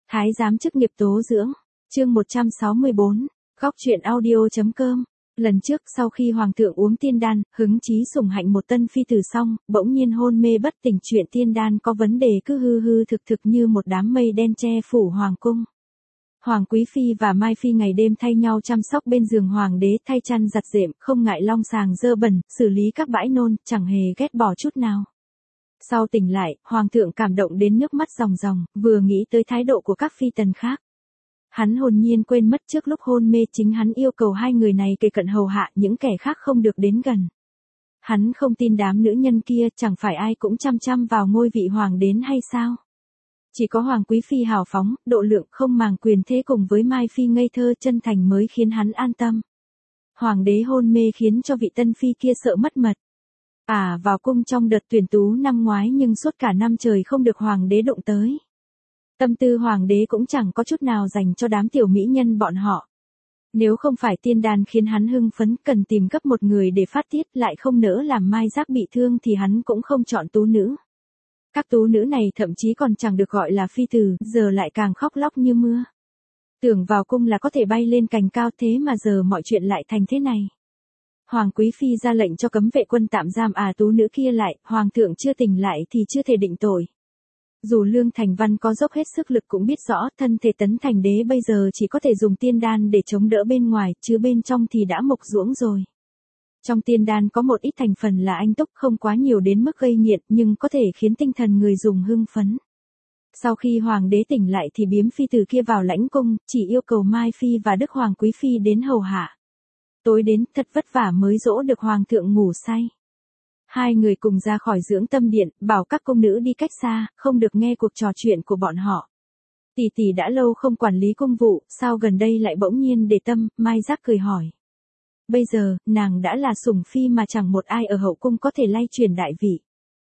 Thái giám chức nghiệp tố dưỡng, chương 164, góc truyện audio.com. Lần trước sau khi hoàng thượng uống tiên đan, hứng chí sủng hạnh một tân phi tử xong, bỗng nhiên hôn mê bất tỉnh, chuyện tiên đan có vấn đề cứ hư hư thực thực như một đám mây đen che phủ hoàng cung. Hoàng quý phi và mai phi ngày đêm thay nhau chăm sóc bên giường hoàng đế, thay chăn giặt đệm, không ngại long sàng dơ bẩn, xử lý các bãi nôn, chẳng hề ghét bỏ chút nào. Sau tỉnh lại, hoàng thượng cảm động đến nước mắt ròng ròng, vừa nghĩ tới thái độ của các phi tần khác. Hắn hồn nhiên quên mất trước lúc hôn mê chính hắn yêu cầu hai người này kề cận hầu hạ, những kẻ khác không được đến gần. Hắn không tin đám nữ nhân kia, chẳng phải ai cũng chăm chăm vào ngôi vị hoàng đến hay sao? Chỉ có hoàng quý phi hào phóng, độ lượng, không màng quyền thế cùng với mai phi ngây thơ chân thành mới khiến hắn an tâm. Hoàng đế hôn mê khiến cho vị tân phi kia sợ mất mật. Vào cung trong đợt tuyển tú năm ngoái nhưng suốt cả năm trời không được hoàng đế đụng tới. Tâm tư hoàng đế cũng chẳng có chút nào dành cho đám tiểu mỹ nhân bọn họ. Nếu không phải tiên đan khiến hắn hưng phấn, cần tìm gấp một người để phát tiết, lại không nỡ làm mai giác bị thương thì hắn cũng không chọn tú nữ. Các tú nữ này thậm chí còn chẳng được gọi là phi tử, giờ lại càng khóc lóc như mưa. Tưởng vào cung là có thể bay lên cành cao, thế mà giờ mọi chuyện lại thành thế này. Hoàng quý phi ra lệnh cho cấm vệ quân tạm giam tú nữ kia lại, hoàng thượng chưa tỉnh lại thì chưa thể định tội. Dù Lương Thành Văn có dốc hết sức lực cũng biết rõ thân thể Tấn Thành Đế bây giờ chỉ có thể dùng tiên đan để chống đỡ bên ngoài, chứ bên trong thì đã mục ruỗng rồi. Trong tiên đan có một ít thành phần là anh túc, không quá nhiều đến mức gây nghiện nhưng có thể khiến tinh thần người dùng hưng phấn. Sau khi hoàng đế tỉnh lại thì biếm phi tử kia vào lãnh cung, chỉ yêu cầu Mai Phi và Đức Hoàng Quý Phi đến hầu hạ. Tối đến thật vất vả mới dỗ được hoàng thượng ngủ say. Hai người cùng ra khỏi dưỡng tâm điện, bảo các cung nữ đi cách xa, không được nghe cuộc trò chuyện của bọn họ. Tỷ tỷ đã lâu không quản lý cung vụ, sao gần đây lại bỗng nhiên để tâm, Mai Giác cười hỏi. Bây giờ, nàng đã là sủng phi mà chẳng một ai ở hậu cung có thể lay chuyển đại vị.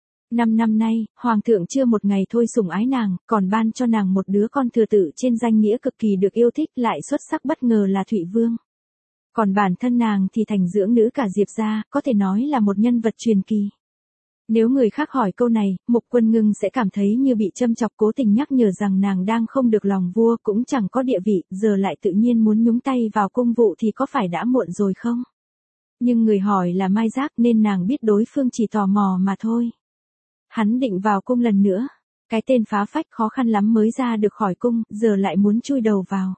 5 năm nay, hoàng thượng chưa một ngày thôi sủng ái nàng, còn ban cho nàng một đứa con thừa tự trên danh nghĩa cực kỳ được yêu thích, lại xuất sắc bất ngờ là Thụy Vương. Còn bản thân nàng thì thành dưỡng nữ cả Diệp gia, có thể nói là một nhân vật truyền kỳ. Nếu người khác hỏi câu này, Mục Quân Ngưng sẽ cảm thấy như bị châm chọc, cố tình nhắc nhở rằng nàng đang không được lòng vua, cũng chẳng có địa vị, giờ lại tự nhiên muốn nhúng tay vào cung vụ thì có phải đã muộn rồi không? Nhưng người hỏi là Mai Giác nên nàng biết đối phương chỉ tò mò mà thôi. Hắn định vào cung lần nữa. Cái tên phá phách khó khăn lắm mới ra được khỏi cung, giờ lại muốn chui đầu vào.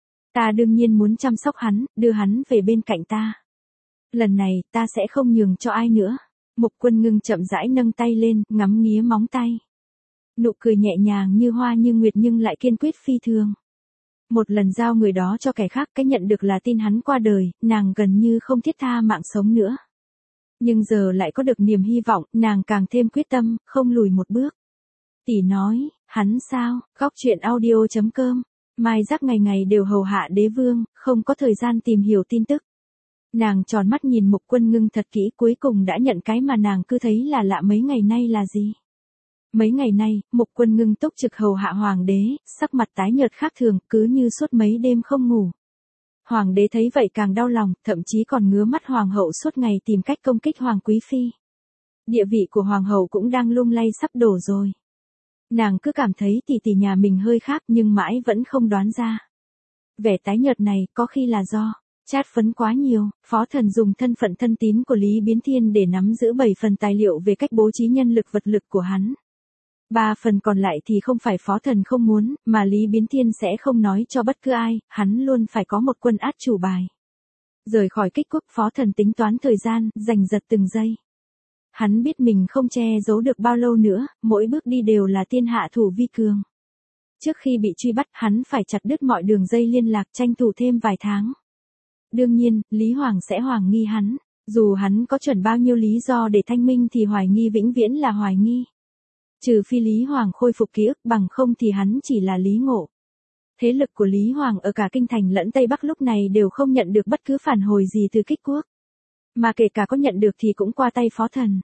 Ta đương nhiên muốn chăm sóc hắn, đưa hắn về bên cạnh ta. Lần này, ta sẽ không nhường cho ai nữa. Mục Quân Ngưng chậm rãi nâng tay lên, ngắm nghía móng tay. Nụ cười nhẹ nhàng như hoa như nguyệt nhưng lại kiên quyết phi thường. Một lần giao người đó cho kẻ khác, cái nhận được là tin hắn qua đời, nàng gần như không thiết tha mạng sống nữa. Nhưng giờ lại có được niềm hy vọng, nàng càng thêm quyết tâm, không lùi một bước. Tỷ nói, hắn sao, góc truyện audio.com. Mai Giác ngày ngày đều hầu hạ đế vương, không có thời gian tìm hiểu tin tức. Nàng tròn mắt nhìn Mục Quân Ngưng thật kỹ, cuối cùng đã nhận cái mà nàng cứ thấy là lạ mấy ngày nay là gì. Mấy ngày nay, Mục Quân Ngưng túc trực hầu hạ hoàng đế, sắc mặt tái nhợt khác thường, cứ như suốt mấy đêm không ngủ. Hoàng đế thấy vậy càng đau lòng, thậm chí còn ngứa mắt hoàng hậu suốt ngày tìm cách công kích hoàng quý phi. Địa vị của hoàng hậu cũng đang lung lay sắp đổ rồi. Nàng cứ cảm thấy tỷ tỷ nhà mình hơi khác nhưng mãi vẫn không đoán ra. Vẻ tái nhợt này có khi là do chát phấn quá nhiều. Phó Thần dùng thân phận thân tín của Lý Biến Thiên để nắm giữ 7 phần tài liệu về cách bố trí nhân lực vật lực của hắn. 3 phần còn lại thì không phải Phó Thần không muốn, mà Lý Biến Thiên sẽ không nói cho bất cứ ai, hắn luôn phải có một quân át chủ bài. Rời khỏi Kích Quốc, Phó Thần tính toán thời gian, giành giật từng giây. Hắn biết mình không che giấu được bao lâu nữa, mỗi bước đi đều là tiên hạ thủ vi cường. Trước khi bị truy bắt, hắn phải chặt đứt mọi đường dây liên lạc, tranh thủ thêm vài tháng. Đương nhiên, Lý Hoàng sẽ hoài nghi hắn. Dù hắn có chuẩn bao nhiêu lý do để thanh minh thì hoài nghi vĩnh viễn là hoài nghi. Trừ phi Lý Hoàng khôi phục ký ức, bằng không thì hắn chỉ là Lý Ngộ. Thế lực của Lý Hoàng ở cả Kinh Thành lẫn Tây Bắc lúc này đều không nhận được bất cứ phản hồi gì từ Kích Quốc. Mà kể cả có nhận được thì cũng qua tay Phó Thần.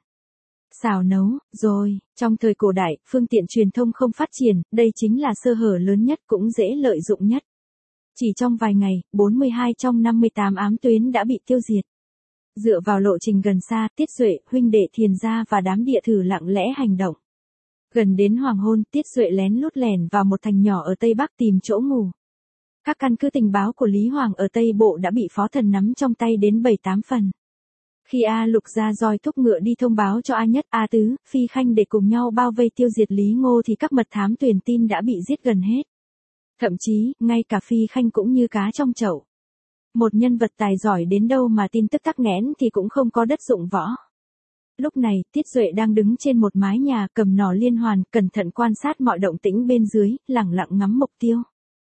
Xào nấu, rồi, trong thời cổ đại, phương tiện truyền thông không phát triển, đây chính là sơ hở lớn nhất cũng dễ lợi dụng nhất. Chỉ trong vài ngày, 42 trong 58 ám tuyến đã bị tiêu diệt. Dựa vào lộ trình gần xa, Tiết Duệ, huynh đệ Thiền Gia và đám địa thử lặng lẽ hành động. Gần đến hoàng hôn, Tiết Duệ lén lút lẻn vào một thành nhỏ ở Tây Bắc tìm chỗ ngủ. Các căn cứ tình báo của Lý Hoàng ở Tây Bộ đã bị Phó Thần nắm trong tay đến 7-8 phần. Khi A Lục ra roi thúc ngựa đi thông báo cho A Nhất, A Tứ, Phi Khanh để cùng nhau bao vây tiêu diệt Lý Ngô thì các mật thám truyền tin đã bị giết gần hết. Thậm chí, ngay cả Phi Khanh cũng như cá trong chậu. Một nhân vật tài giỏi đến đâu mà tin tức tắc nghẽn thì cũng không có đất dụng võ. Lúc này, Tiết Duệ đang đứng trên một mái nhà cầm nỏ liên hoàn, cẩn thận quan sát mọi động tĩnh bên dưới, lẳng lặng ngắm mục tiêu.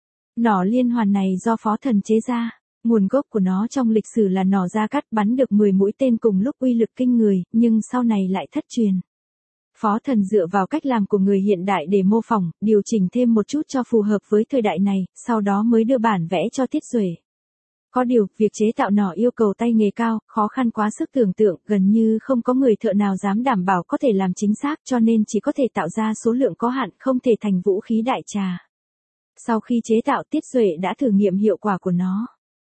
Nỏ liên hoàn này do Phó Thần chế ra. Nguồn gốc của nó trong lịch sử là nỏ Gia Cát bắn được 10 mũi tên cùng lúc uy lực kinh người, nhưng sau này lại thất truyền. Phó Thần dựa vào cách làm của người hiện đại để mô phỏng, điều chỉnh thêm một chút cho phù hợp với thời đại này, sau đó mới đưa bản vẽ cho Tiết Duệ. Có điều, việc chế tạo nỏ yêu cầu tay nghề cao, khó khăn quá sức tưởng tượng, gần như không có người thợ nào dám đảm bảo có thể làm chính xác cho nên chỉ có thể tạo ra số lượng có hạn, không thể thành vũ khí đại trà. Sau khi chế tạo, Tiết Duệ đã thử nghiệm hiệu quả của nó.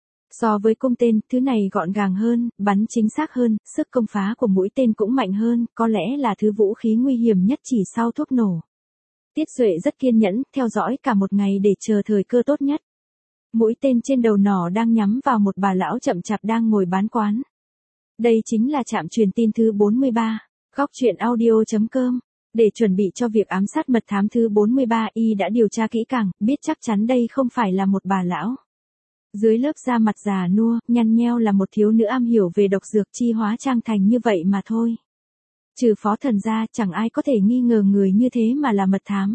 So với cung tên, thứ này gọn gàng hơn, bắn chính xác hơn, sức công phá của mũi tên cũng mạnh hơn, có lẽ là thứ vũ khí nguy hiểm nhất chỉ sau thuốc nổ. Tiết Duệ rất kiên nhẫn, theo dõi cả một ngày để chờ thời cơ tốt nhất. Mũi tên trên đầu nỏ đang nhắm vào một bà lão chậm chạp đang ngồi bán quán. Đây chính là trạm truyền tin thứ 43, goctruyện.audio.com. Để chuẩn bị cho việc ám sát mật thám thứ 43, y đã điều tra kỹ càng, biết chắc chắn đây không phải là một bà lão. Dưới lớp da mặt già nua, nhăn nheo là một thiếu nữ am hiểu về độc dược chi hóa trang thành như vậy mà thôi. Trừ Phó Thần ra, chẳng ai có thể nghi ngờ người như thế mà là mật thám.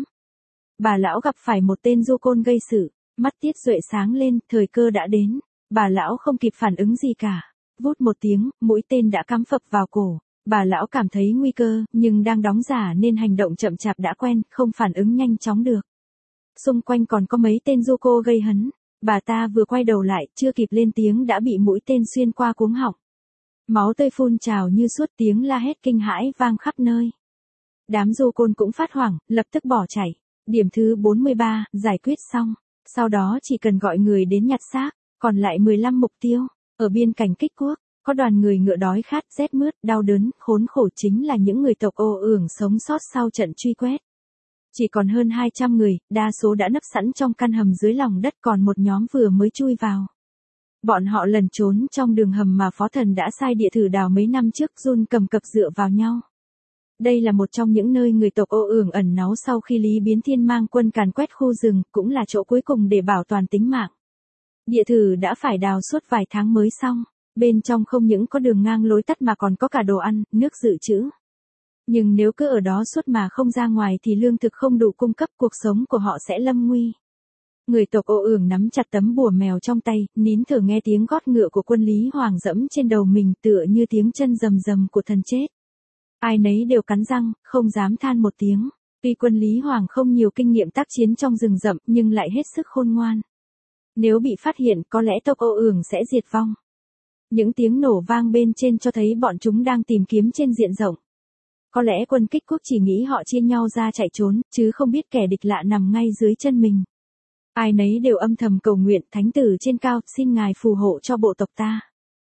Bà lão gặp phải một tên du côn gây sự, mắt Tiết Duệ sáng lên, thời cơ đã đến. Bà lão không kịp phản ứng gì cả. Vút một tiếng, mũi tên đã cắm phập vào cổ. Bà lão cảm thấy nguy cơ, nhưng đang đóng giả nên hành động chậm chạp đã quen, không phản ứng nhanh chóng được. Xung quanh còn có mấy tên du cô gây hấn. Bà ta vừa quay đầu lại, chưa kịp lên tiếng đã bị mũi tên xuyên qua cuống họng. Máu tươi phun trào như suốt, tiếng la hét kinh hãi vang khắp nơi. Đám du côn cũng phát hoảng, lập tức bỏ chạy. Điểm thứ 43, giải quyết xong. Sau đó chỉ cần gọi người đến nhặt xác, còn lại 15 mục tiêu. Ở biên cảnh Kích Quốc, có đoàn người ngựa đói khát, rét mướt, đau đớn, khốn khổ chính là những người tộc Ô Ưởng sống sót sau trận truy quét. Chỉ còn hơn 200 người, đa số đã nấp sẵn trong căn hầm dưới lòng đất, còn một nhóm vừa mới chui vào. Bọn họ lẩn trốn trong đường hầm mà Phó Thần đã sai địa thử đào mấy năm trước, run cầm cập dựa vào nhau. Đây là một trong những nơi người tộc Ô Ưởng ẩn náu sau khi Lý Biến Thiên mang quân càn quét khu rừng, cũng là chỗ cuối cùng để bảo toàn tính mạng. Địa thử đã phải đào suốt vài tháng mới xong, bên trong không những có đường ngang lối tắt mà còn có cả đồ ăn, nước dự trữ. Nhưng nếu cứ ở đó suốt mà không ra ngoài thì lương thực không đủ cung cấp, cuộc sống của họ sẽ lâm nguy. Người tộc Ô Ưởng nắm chặt tấm bùa mèo trong tay, nín thở nghe tiếng gót ngựa của quân Lý Hoàng dẫm trên đầu mình, tựa như tiếng chân rầm rầm của thần chết. Ai nấy đều cắn răng, không dám than một tiếng. Tuy quân Lý Hoàng không nhiều kinh nghiệm tác chiến trong rừng rậm nhưng lại hết sức khôn ngoan. Nếu bị phát hiện có lẽ tộc Ô Ưởng sẽ diệt vong. Những tiếng nổ vang bên trên cho thấy bọn chúng đang tìm kiếm trên diện rộng. Có lẽ quân Kích Quốc chỉ nghĩ họ chia nhau ra chạy trốn, chứ không biết kẻ địch lạ nằm ngay dưới chân mình. Ai nấy đều âm thầm cầu nguyện, Thánh Tử trên cao, xin ngài phù hộ cho bộ tộc ta.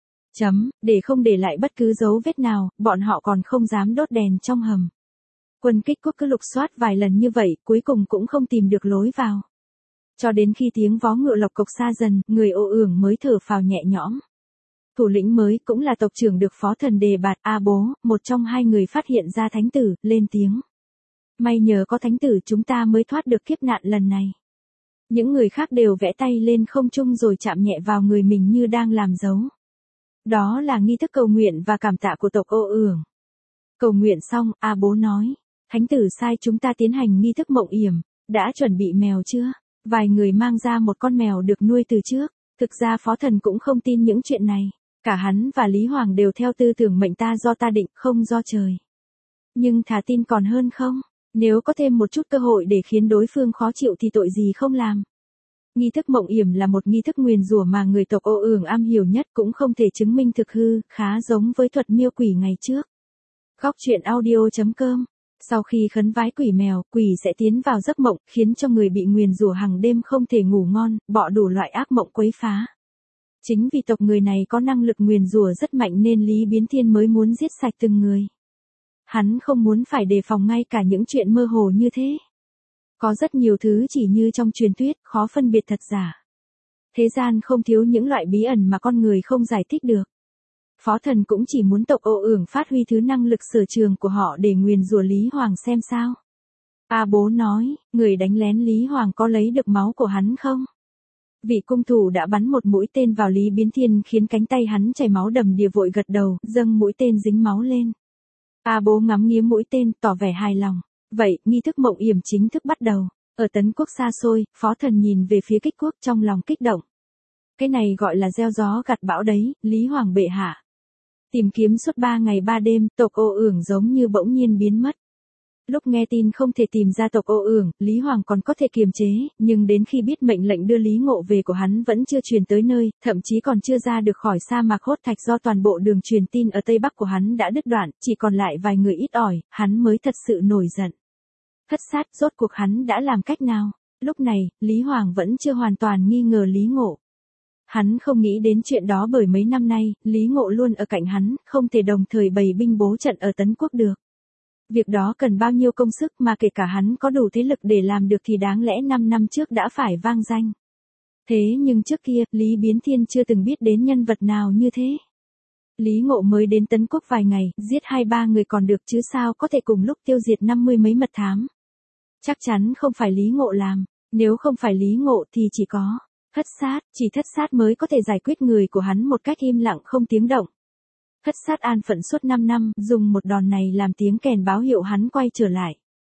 Để không để lại bất cứ dấu vết nào, bọn họ còn không dám đốt đèn trong hầm. Quân Kích Quốc cứ lục soát vài lần như vậy, cuối cùng cũng không tìm được lối vào. Cho đến khi tiếng vó ngựa lộc cộc xa dần, người Ô Ưởng mới thở phào nhẹ nhõm. Thủ lĩnh mới cũng là tộc trưởng được Phó Thần đề bạt, A Bố, một trong hai người phát hiện ra Thánh Tử, lên tiếng. May nhờ có Thánh Tử chúng ta mới thoát được kiếp nạn lần này. Những người khác đều vẽ tay lên không trung rồi chạm nhẹ vào người mình như đang làm dấu. Đó là nghi thức cầu nguyện và cảm tạ của tộc Ô Ưởng. Cầu nguyện xong, A Bố nói. Thánh Tử sai chúng ta tiến hành nghi thức mộng yểm, đã chuẩn bị mèo chưa? Vài người mang ra một con mèo được nuôi từ trước. Thực ra Phó Thần cũng không tin những chuyện này. Cả hắn và Lý Hoàng đều theo tư tưởng mệnh ta do ta định, không do trời. Nhưng thà tin còn hơn không. Nếu có thêm một chút cơ hội để khiến đối phương khó chịu thì tội gì không làm. Nghi thức mộng yểm là một nghi thức nguyền rủa mà người tộc Ô Ưởng am hiểu nhất, cũng không thể chứng minh thực hư, khá giống với thuật miêu quỷ ngày trước. Goctruyện.audio.com. Sau khi khấn vái quỷ mèo, quỷ sẽ tiến vào giấc mộng, khiến cho người bị nguyền rủa hàng đêm không thể ngủ ngon, bọ đủ loại ác mộng quấy phá. Chính vì tộc người này có năng lực nguyền rủa rất mạnh nên Lý Biến Thiên mới muốn giết sạch từng người. Hắn không muốn phải đề phòng ngay cả những chuyện mơ hồ như thế. Có rất nhiều thứ chỉ như trong truyền thuyết, khó phân biệt thật giả. Thế gian không thiếu những loại bí ẩn mà con người không giải thích được. Phó Thần cũng chỉ muốn tộc Ô Ưởng phát huy thứ năng lực sở trường của họ để nguyền rủa Lý Hoàng xem sao. Bố nói, người đánh lén Lý Hoàng có lấy được máu của hắn không? Vị cung thủ đã bắn một mũi tên vào Lý Biến Thiên khiến cánh tay hắn chảy máu đầm đìa, vội gật đầu, dâng mũi tên dính máu lên. Bố ngắm nghía mũi tên, tỏ vẻ hài lòng. Vậy, nghi thức mộng yểm chính thức bắt đầu. Ở Tấn Quốc xa xôi, Phó Thần nhìn về phía Kích Quốc trong lòng kích động. Cái này gọi là gieo gió gặt bão đấy, Lý Hoàng bệ hạ. Tìm kiếm suốt 3 ngày 3 đêm, tộc Ô Ưởng giống như bỗng nhiên biến mất. Lúc nghe tin không thể tìm ra tộc Ô Ưởng, Lý Hoàng còn có thể kiềm chế, nhưng đến khi biết mệnh lệnh đưa Lý Ngộ về của hắn vẫn chưa truyền tới nơi, thậm chí còn chưa ra được khỏi sa mạc Hốt Thạch do toàn bộ đường truyền tin ở Tây Bắc của hắn đã đứt đoạn, chỉ còn lại vài người ít ỏi, hắn mới thật sự nổi giận. Thất sát, rốt cuộc hắn đã làm cách nào? Lúc này, Lý Hoàng vẫn chưa hoàn toàn nghi ngờ Lý Ngộ. Hắn không nghĩ đến chuyện đó bởi mấy năm nay, Lý Ngộ luôn ở cạnh hắn, không thể đồng thời bày binh bố trận ở Tấn Quốc được. Việc đó cần bao nhiêu công sức mà kể cả hắn có đủ thế lực để làm được thì đáng lẽ 5 năm trước đã phải vang danh. Thế nhưng trước kia, Lý Biến Thiên chưa từng biết đến nhân vật nào như thế. Lý Ngộ mới đến Tấn Quốc vài ngày, giết 2-3 người còn được chứ sao có thể cùng lúc tiêu diệt 50 mấy mật thám. Chắc chắn không phải Lý Ngộ làm, nếu không phải Lý Ngộ thì chỉ có Thất sát, chỉ Thất sát mới có thể giải quyết người của hắn một cách im lặng không tiếng động. Thất sát an phận suốt 5 năm, dùng một đòn này làm tiếng kèn báo hiệu hắn quay trở lại.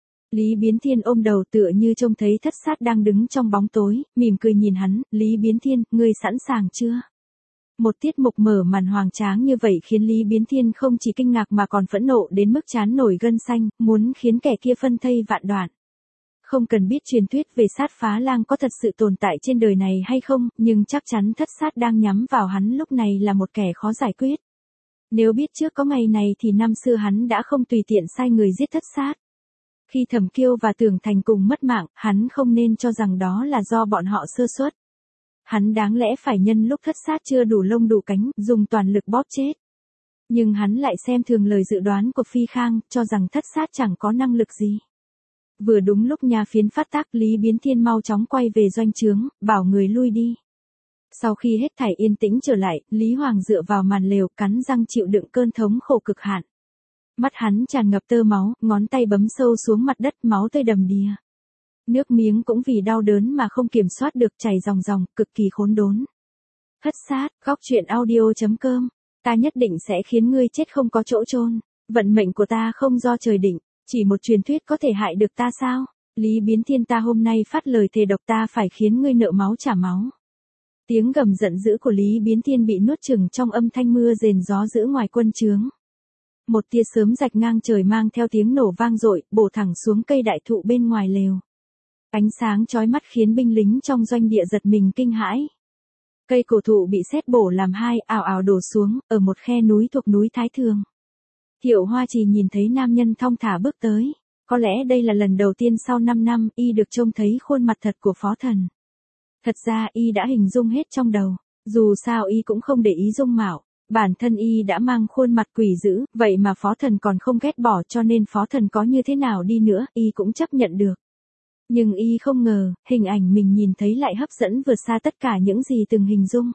Lý Biến Thiên ôm đầu tựa như trông thấy Thất sát đang đứng trong bóng tối, mỉm cười nhìn hắn, Lý Biến Thiên, ngươi sẵn sàng chưa? Một tiết mục mở màn hoành tráng như vậy khiến Lý Biến Thiên không chỉ kinh ngạc mà còn phẫn nộ đến mức trán nổi gân xanh, muốn khiến kẻ kia phân thây vạn đoạn. Không cần biết truyền thuyết về sát phá lang có thật sự tồn tại trên đời này hay không, nhưng chắc chắn Thất sát đang nhắm vào hắn lúc này là một kẻ khó giải quyết. Nếu biết trước có ngày này thì năm xưa hắn đã không tùy tiện sai người giết Thất sát. Khi Thẩm Kiêu và Tưởng Thành cùng mất mạng, hắn không nên cho rằng đó là do bọn họ sơ suất. Hắn đáng lẽ phải nhân lúc Thất sát chưa đủ lông đủ cánh, dùng toàn lực bóp chết. Nhưng hắn lại xem thường lời dự đoán của Phi Khang, cho rằng Thất sát chẳng có năng lực gì. Vừa đúng lúc nhà phiến phát tác, Lý Biến Thiên mau chóng quay về doanh trướng, bảo người lui đi. Sau khi hết thảy yên tĩnh trở lại, Lý Hoàng dựa vào màn lều, cắn răng chịu đựng cơn thống khổ cực hạn. Mắt hắn tràn ngập tơ máu, ngón tay bấm sâu xuống mặt đất, máu tươi đầm đìa. Nước miếng cũng vì đau đớn mà không kiểm soát được chảy ròng ròng, cực kỳ khốn đốn. Thất sát, góc truyện audio.com. Ta nhất định sẽ khiến ngươi chết không có chỗ chôn. Vận mệnh của ta không do trời định, chỉ một truyền thuyết có thể hại được ta sao? Lý Biến Thiên, ta hôm nay phát lời thề độc, ta phải khiến ngươi nợ máu trả máu. Tiếng gầm giận dữ của Lý Biến Thiên bị nuốt chửng trong âm thanh mưa rền gió dữ ngoài quân trướng. Một tia sớm rạch ngang trời mang theo tiếng nổ vang dội, bổ thẳng xuống cây đại thụ bên ngoài lều. Ánh sáng chói mắt khiến binh lính trong doanh địa giật mình kinh hãi. Cây cổ thụ bị sét bổ làm hai, ào ào đổ xuống, ở một khe núi thuộc núi Thái Thường. Thiệu Hoa Trì nhìn thấy nam nhân thong thả bước tới. Có lẽ đây là lần đầu tiên sau 5 năm, y được trông thấy khuôn mặt thật của Phó Thần. Thật ra y đã hình dung hết trong đầu. Dù sao y cũng không để ý dung mạo. Bản thân y đã mang khuôn mặt quỷ dữ, vậy mà Phó Thần còn không ghét bỏ, cho nên Phó Thần có như thế nào đi nữa, y cũng chấp nhận được. Nhưng y không ngờ, hình ảnh mình nhìn thấy lại hấp dẫn vượt xa tất cả những gì từng hình dung.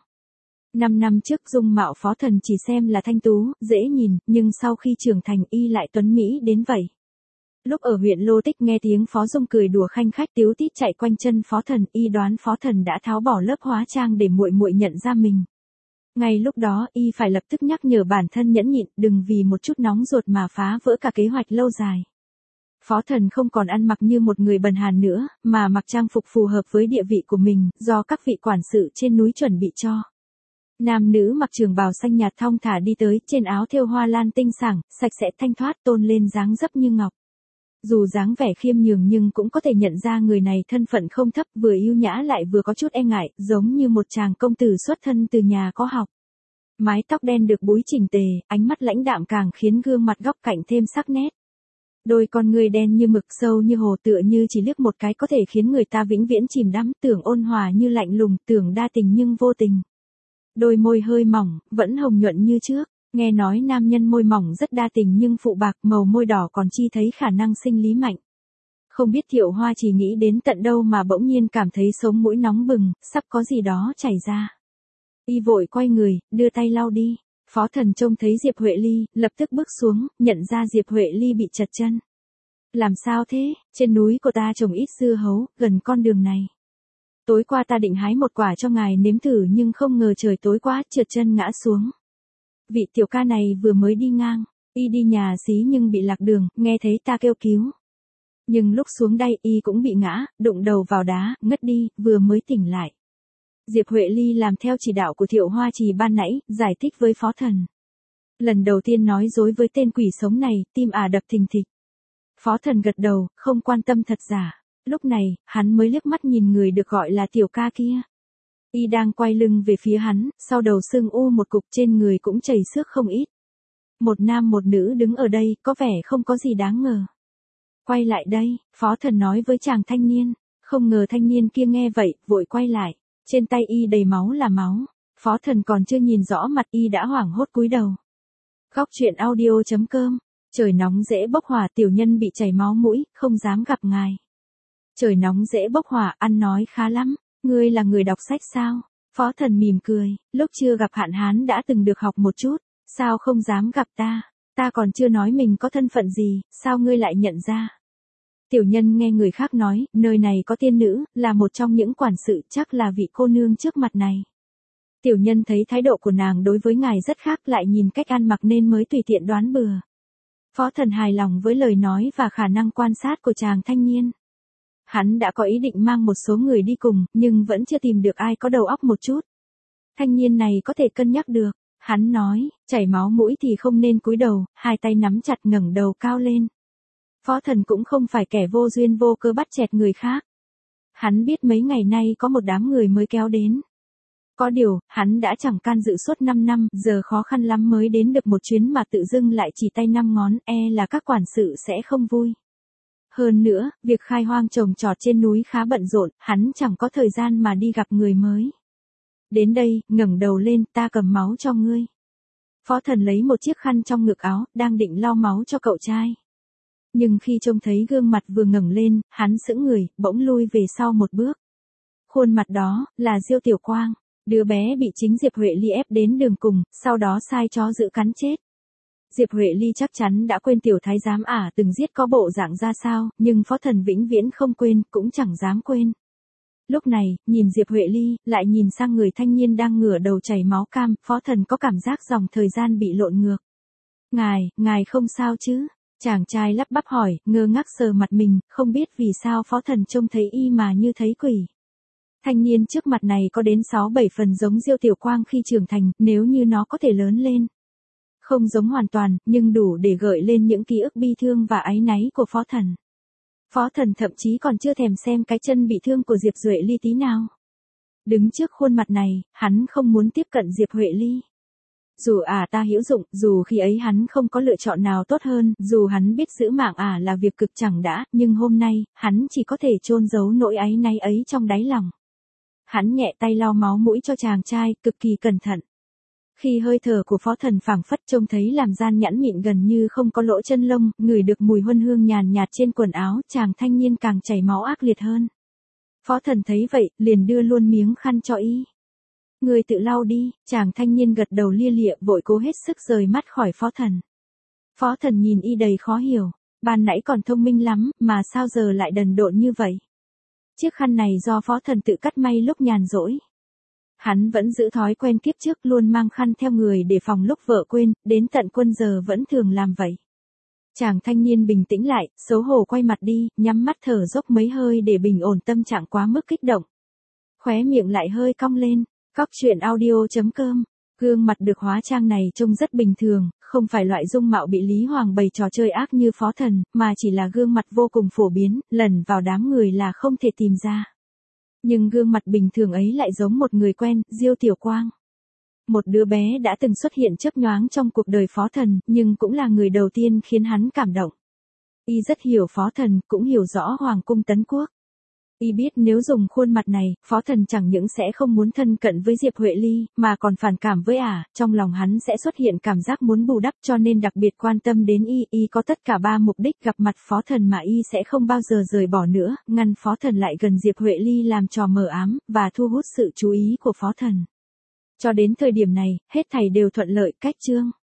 5 năm trước dung mạo Phó Thần chỉ xem là thanh tú, dễ nhìn, nhưng sau khi trưởng thành y lại tuấn mỹ đến vậy. Lúc ở huyện Lô Tích nghe tiếng Phó Dung cười đùa khanh khách tíu tít chạy quanh chân Phó Thần, y đoán Phó Thần đã tháo bỏ lớp hóa trang để muội muội nhận ra mình. Ngay lúc đó y phải lập tức nhắc nhở bản thân nhẫn nhịn, đừng vì một chút nóng ruột mà phá vỡ cả kế hoạch lâu dài. Phó Thần không còn ăn mặc như một người bần hàn nữa, mà mặc trang phục phù hợp với địa vị của mình, do các vị quản sự trên núi chuẩn bị cho. Nam nữ mặc trường bào xanh nhạt thong thả đi tới, trên áo thêu hoa lan tinh xảng, sạch sẽ thanh thoát, tôn lên dáng dấp như ngọc. Dù dáng vẻ khiêm nhường nhưng cũng có thể nhận ra người này thân phận không thấp, vừa yêu nhã lại vừa có chút e ngại, giống như một chàng công tử xuất thân từ nhà có học. Mái tóc đen được búi chỉnh tề, ánh mắt lãnh đạm càng khiến gương mặt góc cạnh thêm sắc nét. Đôi con người đen như mực, sâu như hồ, tựa như chỉ liếc một cái có thể khiến người ta vĩnh viễn chìm đắm, tưởng ôn hòa như lạnh lùng, tưởng đa tình nhưng vô tình. Đôi môi hơi mỏng, vẫn hồng nhuận như trước, Nghe nói nam nhân môi mỏng rất đa tình nhưng phụ bạc màu môi đỏ còn chi thấy khả năng sinh lý mạnh. Không biết Thiệu Hoa chỉ nghĩ đến tận đâu mà bỗng nhiên cảm thấy sống mũi nóng bừng, sắp có gì đó chảy ra. Y vội quay người, đưa tay lau đi. Phó Thần trông thấy Diệp Huệ Ly, lập tức bước xuống, nhận ra Diệp Huệ Ly bị trật chân. Làm sao thế, trên núi của ta trồng ít dưa hấu, gần con đường này. Tối qua ta định hái một quả cho ngài nếm thử nhưng không ngờ trời tối quá, trượt chân ngã xuống. Vị tiểu ca này vừa mới đi ngang, y đi nhà xí nhưng bị lạc đường, nghe thấy ta kêu cứu. Nhưng lúc xuống đây y cũng bị ngã, đụng đầu vào đá, ngất đi, vừa mới tỉnh lại. Diệp Huệ Ly làm theo chỉ đạo của Thiệu Hoa Trì ban nãy, giải thích với Phó Thần. Lần đầu tiên nói dối với tên quỷ sống này, tim đập thình thịch. Phó Thần gật đầu, không quan tâm thật giả. Lúc này, hắn mới liếc mắt nhìn người được gọi là tiểu ca kia. Y đang quay lưng về phía hắn, sau đầu sưng u một cục, trên người cũng chảy xước không ít. Một nam một nữ đứng ở đây, có vẻ không có gì đáng ngờ. Quay lại đây, Phó Thần nói với chàng thanh niên. Không ngờ thanh niên kia nghe vậy, vội quay lại. Trên tay y đầy máu là máu. Phó Thần còn chưa nhìn rõ mặt y đã hoảng hốt cúi đầu. Góc truyện audio.com. Trời nóng dễ bốc hỏa, tiểu nhân bị chảy máu mũi, không dám gặp ngài. Trời nóng dễ bốc hỏa, ăn nói khá lắm. Ngươi là người đọc sách sao? Phó Thần mỉm cười, lúc chưa gặp Hạn Hán đã từng được học một chút. Sao không dám gặp ta? Ta còn chưa nói mình có thân phận gì, sao ngươi lại nhận ra? Tiểu nhân nghe người khác nói, nơi này có tiên nữ, là một trong những quản sự, chắc là vị cô nương trước mặt này. Tiểu nhân thấy thái độ của nàng đối với ngài rất khác, lại nhìn cách ăn mặc nên mới tùy tiện đoán bừa. Phó Thần hài lòng với lời nói và khả năng quan sát của chàng thanh niên. Hắn đã có ý định mang một số người đi cùng, nhưng vẫn chưa tìm được ai có đầu óc một chút. Thanh niên này có thể cân nhắc được. Hắn nói, chảy máu mũi thì không nên cúi đầu, hai tay nắm chặt ngẩng đầu cao lên. Phó Thần cũng không phải kẻ vô duyên vô cớ bắt chẹt người khác. Hắn biết mấy ngày nay có một đám người mới kéo đến. Có điều, hắn đã chẳng can dự suốt 5 năm, giờ khó khăn lắm mới đến được một chuyến mà tự dưng lại chỉ tay 5 ngón, là các quản sự sẽ không vui. Hơn nữa, việc khai hoang trồng trọt trên núi khá bận rộn, hắn chẳng có thời gian mà đi gặp người mới. Đến đây, ngẩng đầu lên, ta cầm máu cho ngươi. Phó Thần lấy một chiếc khăn trong ngực áo, đang định lau máu cho cậu trai. Nhưng khi trông thấy gương mặt vừa ngẩng lên, hắn sững người, bỗng lui về sau một bước. Khuôn mặt đó, là Diêu Tiểu Quang, đứa bé bị chính Diệp Huệ Ly ép đến đường cùng, sau đó sai chó giữ cắn chết. Diệp Huệ Ly chắc chắn đã quên tiểu thái giám từng giết có bộ dạng ra sao, nhưng Phó Thần vĩnh viễn không quên, cũng chẳng dám quên. Lúc này, nhìn Diệp Huệ Ly, lại nhìn sang người thanh niên đang ngửa đầu chảy máu cam, Phó Thần có cảm giác dòng thời gian bị lộn ngược. Ngài không sao chứ? Chàng trai lắp bắp hỏi, ngơ ngác sờ mặt mình, không biết vì sao Phó Thần trông thấy y mà như thấy quỷ. Thanh niên trước mặt này có đến 6-7 phần giống Diêu Tiểu Quang khi trưởng thành, nếu như nó có thể lớn lên. Không giống hoàn toàn, nhưng đủ để gợi lên những ký ức bi thương và áy náy của Phó Thần. Phó Thần thậm chí còn chưa thèm xem cái chân bị thương của Diệp Huệ Ly tí nào. Đứng trước khuôn mặt này, hắn không muốn tiếp cận Diệp Huệ Ly. Dù ta hữu dụng, dù khi ấy hắn không có lựa chọn nào tốt hơn, dù hắn biết giữ mạng là việc cực chẳng đã, nhưng hôm nay, hắn chỉ có thể chôn giấu nỗi áy náy ấy trong đáy lòng. Hắn nhẹ tay lau máu mũi cho chàng trai, cực kỳ cẩn thận. Khi hơi thở của Phó Thần phảng phất trông thấy làm gian nhẵn mịn gần như không có lỗ chân lông, ngửi được mùi huân hương nhàn nhạt trên quần áo, chàng thanh niên càng chảy máu ác liệt hơn. Phó Thần thấy vậy, liền đưa luôn miếng khăn cho y. Người tự lau đi, chàng thanh niên gật đầu lia lịa, vội cố hết sức rời mắt khỏi Phó Thần. Phó Thần nhìn y đầy khó hiểu, ban nãy còn thông minh lắm, mà sao giờ lại đần độn như vậy? Chiếc khăn này do Phó Thần tự cắt may lúc nhàn rỗi. Hắn vẫn giữ thói quen kiếp trước luôn mang khăn theo người để phòng lúc vợ quên, đến tận quân giờ vẫn thường làm vậy. Chàng thanh niên bình tĩnh lại, xấu hổ quay mặt đi, nhắm mắt thở dốc mấy hơi để bình ổn tâm trạng quá mức kích động. Khóe miệng lại hơi cong lên. Góc truyện audio.com. Gương mặt được hóa trang này trông rất bình thường, không phải loại dung mạo bị Lý Hoàng bày trò chơi ác như Phó Thần, mà chỉ là gương mặt vô cùng phổ biến, lần vào đám người là không thể tìm ra. Nhưng gương mặt bình thường ấy lại giống một người quen, Diêu Tiểu Quang. Một đứa bé đã từng xuất hiện chớp nhoáng trong cuộc đời Phó Thần, nhưng cũng là người đầu tiên khiến hắn cảm động. Y rất hiểu Phó Thần, cũng hiểu rõ Hoàng cung Tấn Quốc. Y biết nếu dùng khuôn mặt này, Phó Thần chẳng những sẽ không muốn thân cận với Diệp Huệ Ly, mà còn phản cảm với trong lòng hắn sẽ xuất hiện cảm giác muốn bù đắp, cho nên đặc biệt quan tâm đến Y có tất cả 3 mục đích gặp mặt Phó Thần mà Y sẽ không bao giờ rời bỏ nữa, ngăn Phó Thần lại gần Diệp Huệ Ly làm trò mờ ám, và thu hút sự chú ý của Phó Thần. Cho đến thời điểm này, hết thảy đều thuận lợi, cách chương.